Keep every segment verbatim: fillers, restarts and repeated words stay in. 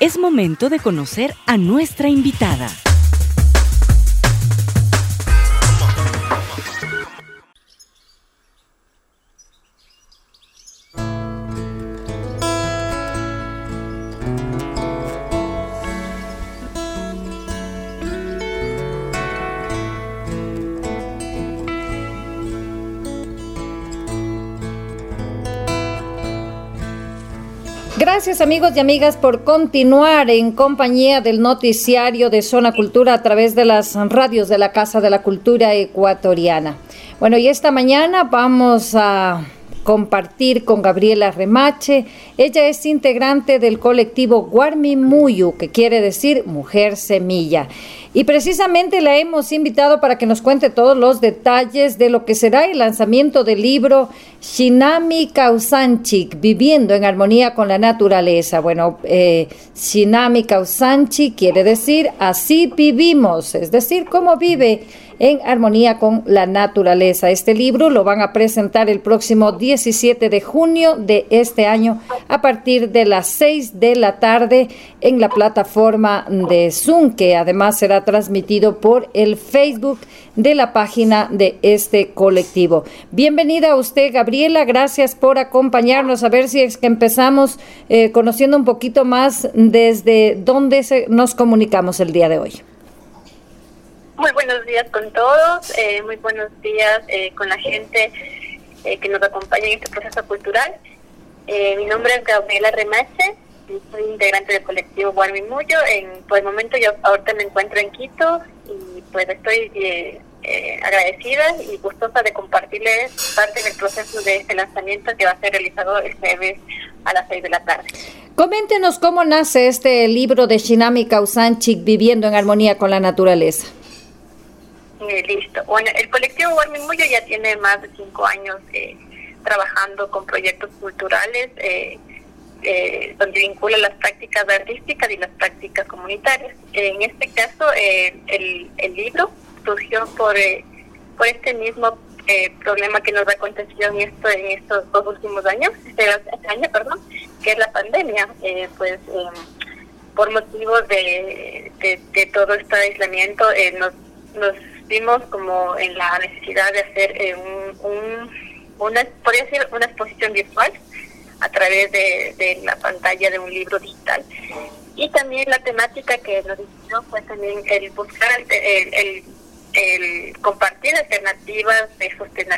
Es momento de conocer a nuestra invitada. Gracias amigos y amigas por continuar en compañía del noticiario de Zona Cultura a través de las radios de la Casa de la Cultura Ecuatoriana. Bueno, y esta mañana vamos a compartir con Gabriela Remache. Ella es integrante del colectivo Guarmimuyu, que quiere decir Mujer Semilla. Y precisamente la hemos invitado para que nos cuente todos los detalles de lo que será el lanzamiento del libro Shinami Kausanchik, Viviendo en Armonía con la Naturaleza. Bueno, eh, Shinami Kausanchik quiere decir así vivimos, es decir, cómo vive en armonía con la naturaleza. Este libro lo van a presentar el próximo diecisiete de junio de este año a partir de las seis de la tarde en la plataforma de Zoom, que además será transmitido por el Facebook de la página de este colectivo. Bienvenida a usted, Gabriela, gracias por acompañarnos. A ver si es que empezamos eh, conociendo un poquito más desde dónde se, nos comunicamos el día de hoy. Muy buenos días con todos, eh, muy buenos días eh, con la gente eh, que nos acompaña en este proceso cultural. Eh, mi nombre es Gabriela Remache, soy integrante del colectivo Guarmimuyu. En, por el momento yo ahorita me encuentro en Quito y pues estoy eh, eh, agradecida y gustosa de compartirles parte del proceso de este lanzamiento que va a ser realizado el jueves a las seis de la tarde. Coméntenos cómo nace este libro de Shinami Kausanchik, Viviendo en Armonía con la Naturaleza. Eh, listo. Bueno, el colectivo Guarmimuyu ya tiene más de cinco años eh, trabajando con proyectos culturales eh, eh, donde vincula las prácticas artísticas y las prácticas comunitarias. En este caso, eh, el, el libro surgió por eh, por este mismo eh, problema que nos ha acontecido en esto en estos dos últimos años, este, este año, perdón, que es la pandemia. Eh, pues eh, por motivos de, de, de todo este aislamiento, eh, nos nos vimos como en la necesidad de hacer eh, un, un, una, podría ser una exposición virtual a través de, de la pantalla de un libro digital. Y también la temática que nos dio fue también el buscar el, el, el, el compartir alternativas de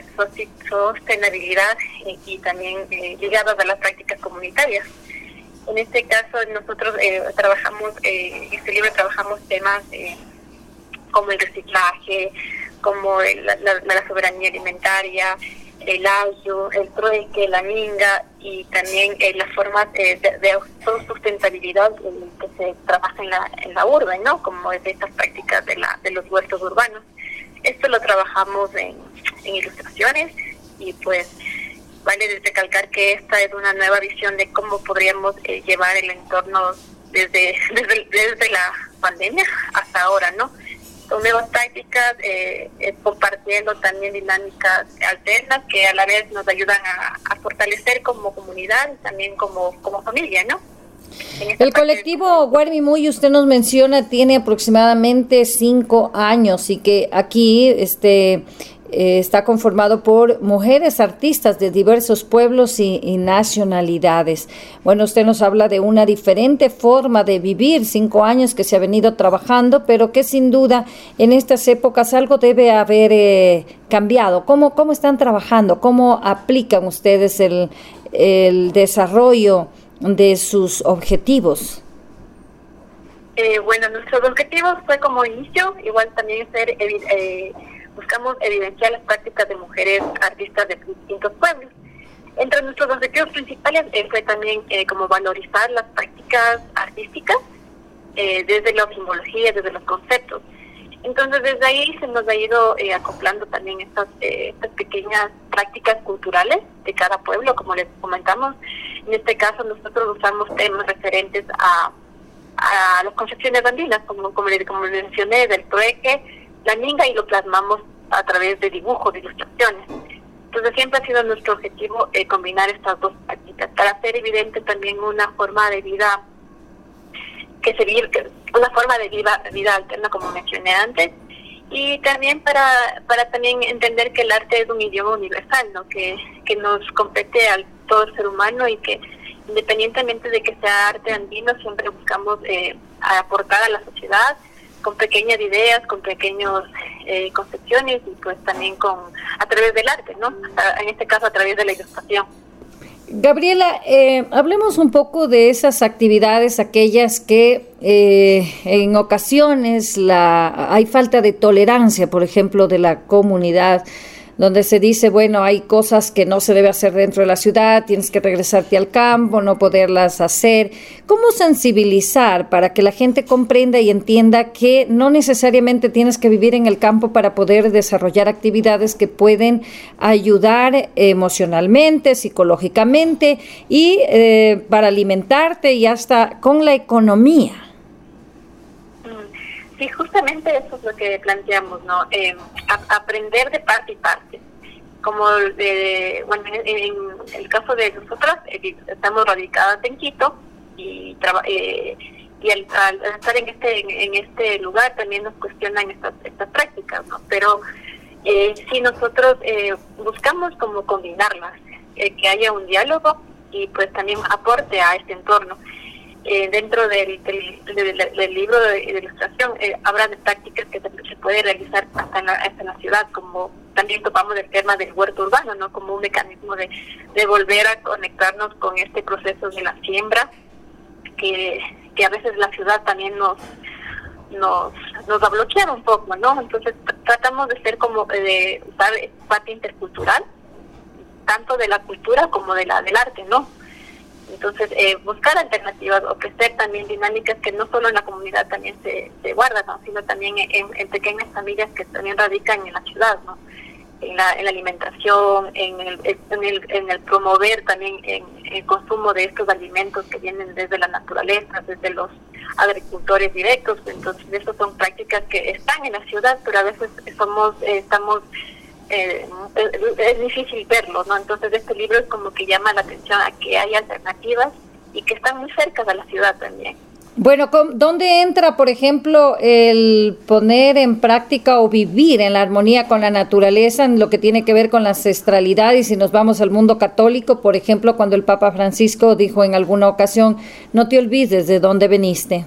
sostenibilidad y, y también eh, ligadas a las prácticas comunitarias. En este caso nosotros eh, trabajamos, eh, en este libro trabajamos temas eh, como el reciclaje, como el, la, la, la soberanía alimentaria, el ayo, el trueque, la minga y también eh, las formas eh, de, de autosustentabilidad eh, que se trabaja en la, en la urbe, ¿no? Como es de estas prácticas de, la, de los huertos urbanos. Esto lo trabajamos en, en ilustraciones y pues vale recalcar que esta es una nueva visión de cómo podríamos eh, llevar el entorno desde, desde, desde la pandemia hasta ahora, ¿no? Con nuevas prácticas, eh, eh, compartiendo también dinámicas alternas que a la vez nos ayudan a, a fortalecer como comunidad y también como, como familia, ¿no? El colectivo Guarmimuyu, usted nos menciona, tiene aproximadamente cinco años y que aquí este eh, está conformado por mujeres artistas de diversos pueblos y, y nacionalidades. Bueno, usted nos habla de una diferente forma de vivir, cinco años que se ha venido trabajando, pero que sin duda en estas épocas algo debe haber eh, cambiado. ¿Cómo, cómo están trabajando? ¿Cómo aplican ustedes el, el desarrollo de sus objetivos? Eh, bueno, nuestros objetivos fue como inicio, igual también ser eh, buscamos evidenciar las prácticas de mujeres artistas de distintos pueblos. Entre nuestros objetivos principales eh, fue también eh, como valorizar las prácticas artísticas eh, desde la simbología, desde los conceptos. Entonces desde ahí se nos ha ido eh, acoplando también estas, eh, estas pequeñas prácticas culturales de cada pueblo, como les comentamos. En este caso nosotros usamos temas referentes a, a las concepciones andinas, como, como, les, como les mencioné, del trueque, la minga, y lo plasmamos a través de dibujos, de ilustraciones. Entonces siempre ha sido nuestro objetivo eh, combinar estas dos prácticas para hacer evidente también una forma de vida que se vive, una forma de vida, vida alterna, como mencioné antes, y también para para también entender que el arte es un idioma universal, ¿no? Que, que nos compete al todo el ser humano y que independientemente de que sea arte andino, siempre buscamos eh, aportar a la sociedad con pequeñas ideas, con pequeñas eh, concepciones y pues también con a través del arte, ¿no? En este caso a través de la ilustración. Gabriela, eh, hablemos un poco de esas actividades, aquellas que eh, en ocasiones la hay falta de tolerancia, por ejemplo, de la comunidad, donde se dice, bueno, hay cosas que no se debe hacer dentro de la ciudad, tienes que regresarte al campo, no poderlas hacer. ¿Cómo sensibilizar para que la gente comprenda y entienda que no necesariamente tienes que vivir en el campo para poder desarrollar actividades que pueden ayudar emocionalmente, psicológicamente y eh, para alimentarte y hasta con la economía? Sí, justamente eso es lo que planteamos, ¿no? Eh, a, aprender de parte y parte. Como, de, bueno, en, en el caso de nosotras, eh, estamos radicadas en Quito y, traba, eh, y al, al estar en este en, en este lugar también nos cuestionan estas, estas prácticas, ¿no? Pero eh, sí nosotros eh, buscamos como combinarlas, eh, que haya un diálogo y pues también aporte a este entorno. Eh, dentro del, del, del, del libro de, de ilustración eh, habla de prácticas que se, se puede realizar hasta en, la, hasta en la ciudad, como también topamos el tema del huerto urbano, ¿no? Como un mecanismo de, de volver a conectarnos con este proceso de la siembra que, que a veces la ciudad también nos nos nos ha bloqueado un poco, ¿no? Entonces tratamos de ser como de usar parte intercultural, tanto de la cultura como de la del arte, ¿no? Entonces, eh, buscar alternativas, ofrecer también dinámicas que no solo en la comunidad también se, se guardan, ¿no? Sino también en, en pequeñas familias que también radican en la ciudad, ¿no? En la, en la alimentación, en el, en el, en el promover también en, el consumo de estos alimentos que vienen desde la naturaleza, desde los agricultores directos. Entonces, esas son prácticas que están en la ciudad, pero a veces somos eh, estamos... Eh, es, es difícil verlo, ¿no? Entonces este libro es como que llama la atención a que hay alternativas y que están muy cerca de la ciudad también. Bueno, ¿dónde entra, por ejemplo, el poner en práctica o vivir en la armonía con la naturaleza en lo que tiene que ver con la ancestralidad? Y si nos vamos al mundo católico, por ejemplo, cuando el Papa Francisco dijo en alguna ocasión, no te olvides de dónde veniste.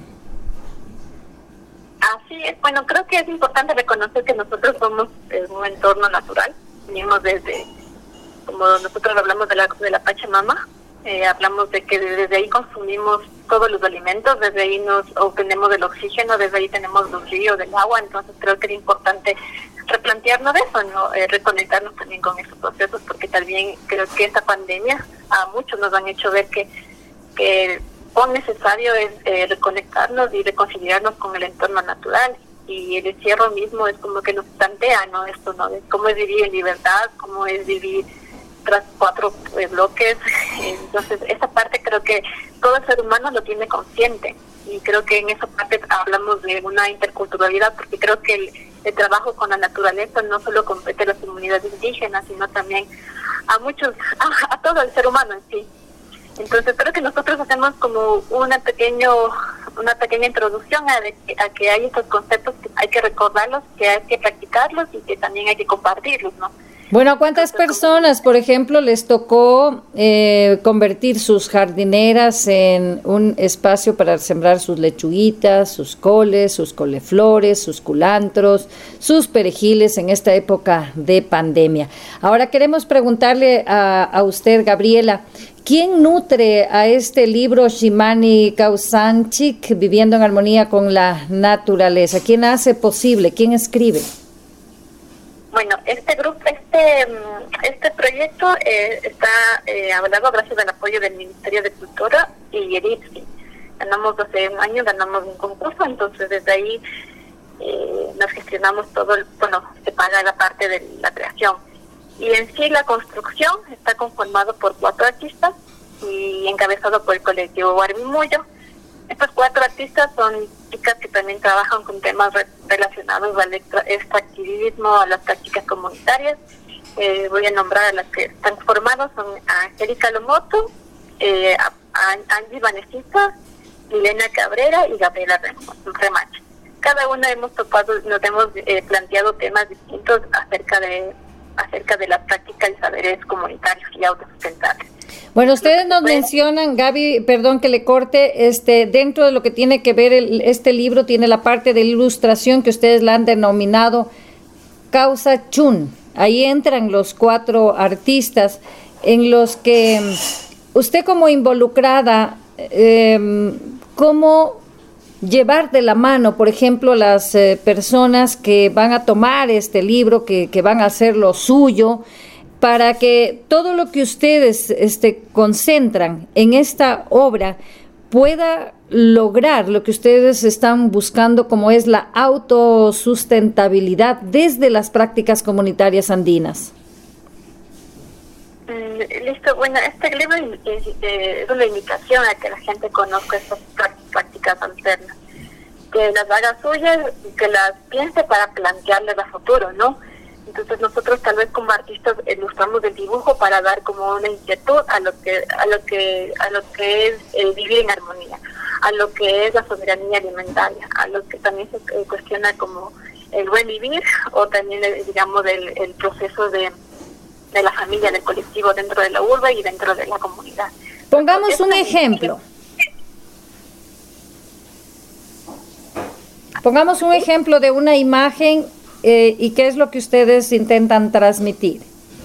Así es, bueno, creo que es importante reconocer que nosotros somos en un entorno natural, venimos desde, como nosotros hablamos de la, de la Pachamama, eh, hablamos de que desde ahí consumimos todos los alimentos, desde ahí nos obtenemos el oxígeno, desde ahí tenemos los ríos, el agua, entonces creo que es importante replantearnos eso, ¿no? Eh, reconectarnos también con esos procesos, porque también creo que esta pandemia a muchos nos han hecho ver que, que cuán necesario es eh, reconectarnos y reconciliarnos con el entorno natural, y el encierro mismo es como que nos plantea, ¿no? Esto, ¿no? De cómo es vivir en libertad, cómo es vivir tras cuatro eh, bloques. Entonces esa parte creo que todo ser humano lo tiene consciente, y creo que en esa parte hablamos de una interculturalidad, porque creo que el, el trabajo con la naturaleza no solo compete a las comunidades indígenas, sino también a muchos, a, a todo el ser humano en sí. Entonces creo que nosotros hacemos como una pequeño una pequeña introducción a, de, a que hay estos conceptos que hay que recordarlos, que hay que practicarlos y que también hay que compartirlos, ¿no? Bueno, ¿a cuántas Entonces, personas, como... por ejemplo, les tocó eh, convertir sus jardineras en un espacio para sembrar sus lechuguitas, sus coles, sus coliflores, sus culantros, sus perejiles en esta época de pandemia? Ahora queremos preguntarle a, a usted, Gabriela, ¿quién nutre a este libro Ximani Causanchik, Viviendo en Armonía con la Naturaleza? ¿Quién hace posible? ¿Quién escribe? Bueno, este grupo, este este proyecto eh, está eh, hablado gracias al apoyo del Ministerio de Cultura y el I P S I. Ganamos hace un año, ganamos un concurso, entonces desde ahí eh, nos gestionamos todo, el, bueno, se paga la parte de la creación. Y en sí la construcción está conformado por cuatro artistas y encabezado por el colectivo Guarmimullo. Estos cuatro artistas son chicas que también trabajan con temas re- relacionados al extractivismo, a las prácticas comunitarias. Eh, voy a nombrar a las que están formadas, son Angélica Lomoto, eh, a, a Angie Vanesita Milena Cabrera y Gabriela Remache. Cada una hemos topado, nos hemos eh, planteado temas distintos acerca de acerca de la práctica y saberes comunitarios y autosustentables. Bueno, ustedes nos mencionan, Gaby, perdón que le corte, este, dentro de lo que tiene que ver el, este libro, tiene la parte de ilustración que ustedes la han denominado Causa Chun. Ahí entran los cuatro artistas en los que usted como involucrada, eh, ¿cómo llevar de la mano, por ejemplo, las eh, personas que van a tomar este libro, que, que van a hacer lo suyo, para que todo lo que ustedes este, concentran en esta obra pueda lograr lo que ustedes están buscando, como es la autosustentabilidad desde las prácticas comunitarias andinas? Mm, listo, bueno, este libro es, es una invitación a que la gente conozca estas prácticas alternas, que las haga suyas y que las piense para plantearles a futuro, ¿no? Entonces nosotros tal vez como artistas ilustramos el dibujo para dar como una inquietud a lo que a lo que a lo que es el vivir en armonía, a lo que es la soberanía alimentaria, a lo que también se cuestiona como el buen vivir, o también digamos el, el proceso de, de la familia, del colectivo dentro de la urbe y dentro de la comunidad. Pongamos un ejemplo. Pongamos un ejemplo de una imagen. Eh, ¿Y qué es lo que ustedes intentan transmitir?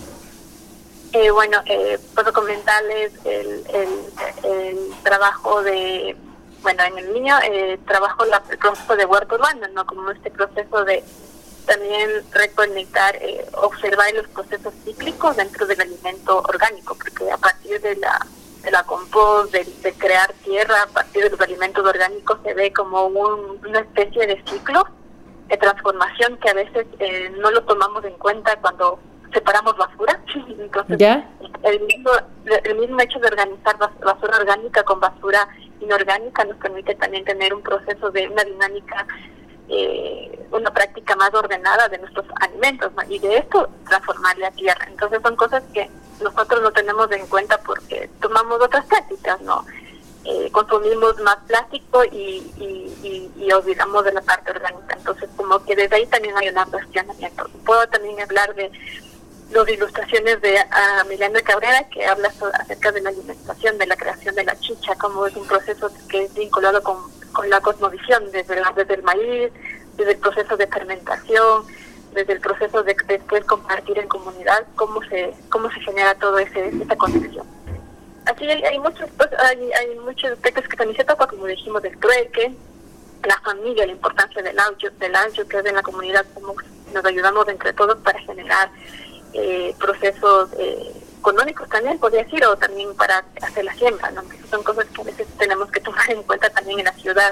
Eh, bueno, eh, puedo comentarles el, el, el trabajo de, bueno, en el niño eh, trabajo la, el proceso de huerto urbano, ¿no? Como este proceso de también reconectar, eh, observar los procesos cíclicos dentro del alimento orgánico, porque a partir de la de la compost, de, de crear tierra, a partir de los alimentos orgánicos se ve como un, una especie de ciclo de transformación que a veces eh, no lo tomamos en cuenta cuando separamos basura. Entonces, ¿ya? El mismo, el mismo hecho de organizar basura orgánica con basura inorgánica nos permite también tener un proceso de una dinámica, eh, una práctica más ordenada de nuestros alimentos, ¿no? Y de esto transformar la tierra. Entonces son cosas que nosotros no tenemos en cuenta porque tomamos otras prácticas, ¿no? Eh, consumimos más plástico y, y, y, y olvidamos de la parte orgánica. Entonces, como que desde ahí también hay un cuestionamiento. Puedo también hablar de las ilustraciones de uh, Milena Cabrera, que habla sobre, acerca de la alimentación, de la creación de la chicha, como es un proceso que es vinculado con, con la cosmovisión, desde, la, desde el maíz, desde el proceso de fermentación, desde el proceso de después compartir en comunidad, cómo se cómo se genera todo ese esa concepción. Así hay, hay muchos pues, hay, hay muchos aspectos que también se toca, como dijimos, del trueque, la familia, la importancia del audio, del audio que es en la comunidad, cómo nos ayudamos entre todos para generar eh, procesos eh, económicos también, podría decir, o también para hacer la siembra, ¿no? Que son cosas que a veces tenemos que tomar en cuenta también en la ciudad.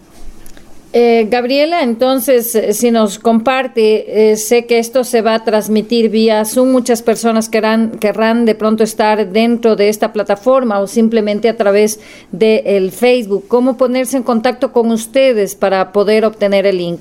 Eh, Gabriela, entonces, eh, si nos comparte, eh, sé que esto se va a transmitir vía Zoom, muchas personas querrán, querrán de pronto estar dentro de esta plataforma o simplemente a través del Facebook. ¿Cómo ponerse en contacto con ustedes para poder obtener el link?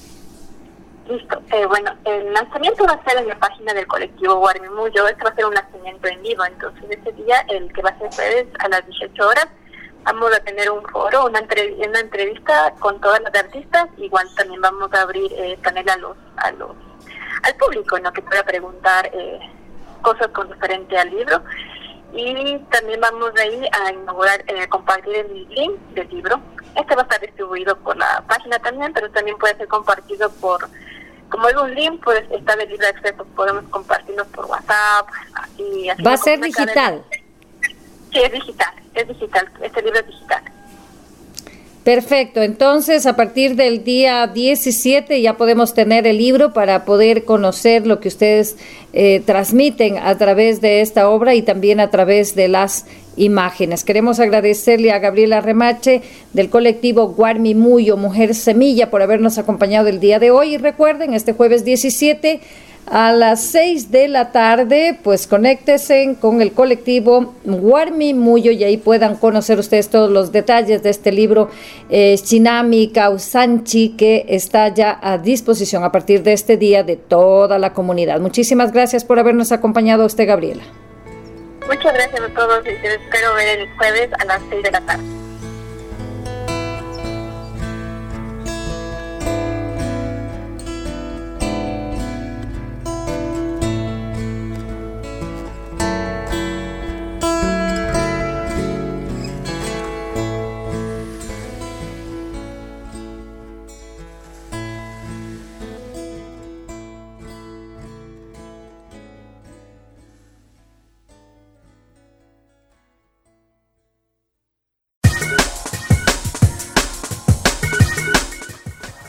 Listo. Eh, bueno, el lanzamiento va a ser en la página del colectivo Guarmi Muyo. Este va a ser un lanzamiento en vivo, entonces ese día, el que va a ser jueves a las dieciocho horas, vamos a tener un foro, una, entrev una entrevista con todas las artistas. Igual también vamos a abrir eh, panel a los, a los, al público, ¿no? Que pueda preguntar eh, cosas con referente al libro. Y también vamos de ahí a inaugurar, eh, compartir el link del libro. Este va a estar distribuido por la página también, pero también puede ser compartido por, como es un link, pues está de libre acceso, podemos compartirlo por WhatsApp. Así, así va a ser digital. Sí, es digital, es digital, este libro es digital. Perfecto, entonces a partir del día diecisiete ya podemos tener el libro para poder conocer lo que ustedes eh, transmiten a través de esta obra y también a través de las imágenes. Queremos agradecerle a Gabriela Remache del colectivo Guarmi Muyo Mujer Semilla por habernos acompañado el día de hoy, y recuerden, este jueves diecisiete a las seis de la tarde, pues conéctense con el colectivo Guarmi Muyo y ahí puedan conocer ustedes todos los detalles de este libro eh, Chinami Causanchi, que está ya a disposición a partir de este día de toda la comunidad. Muchísimas gracias por habernos acompañado a usted, Gabriela. Muchas gracias a todos y les espero ver el jueves a las seis de la tarde.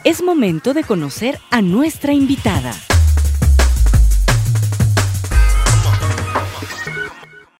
Es momento de conocer a nuestra invitada.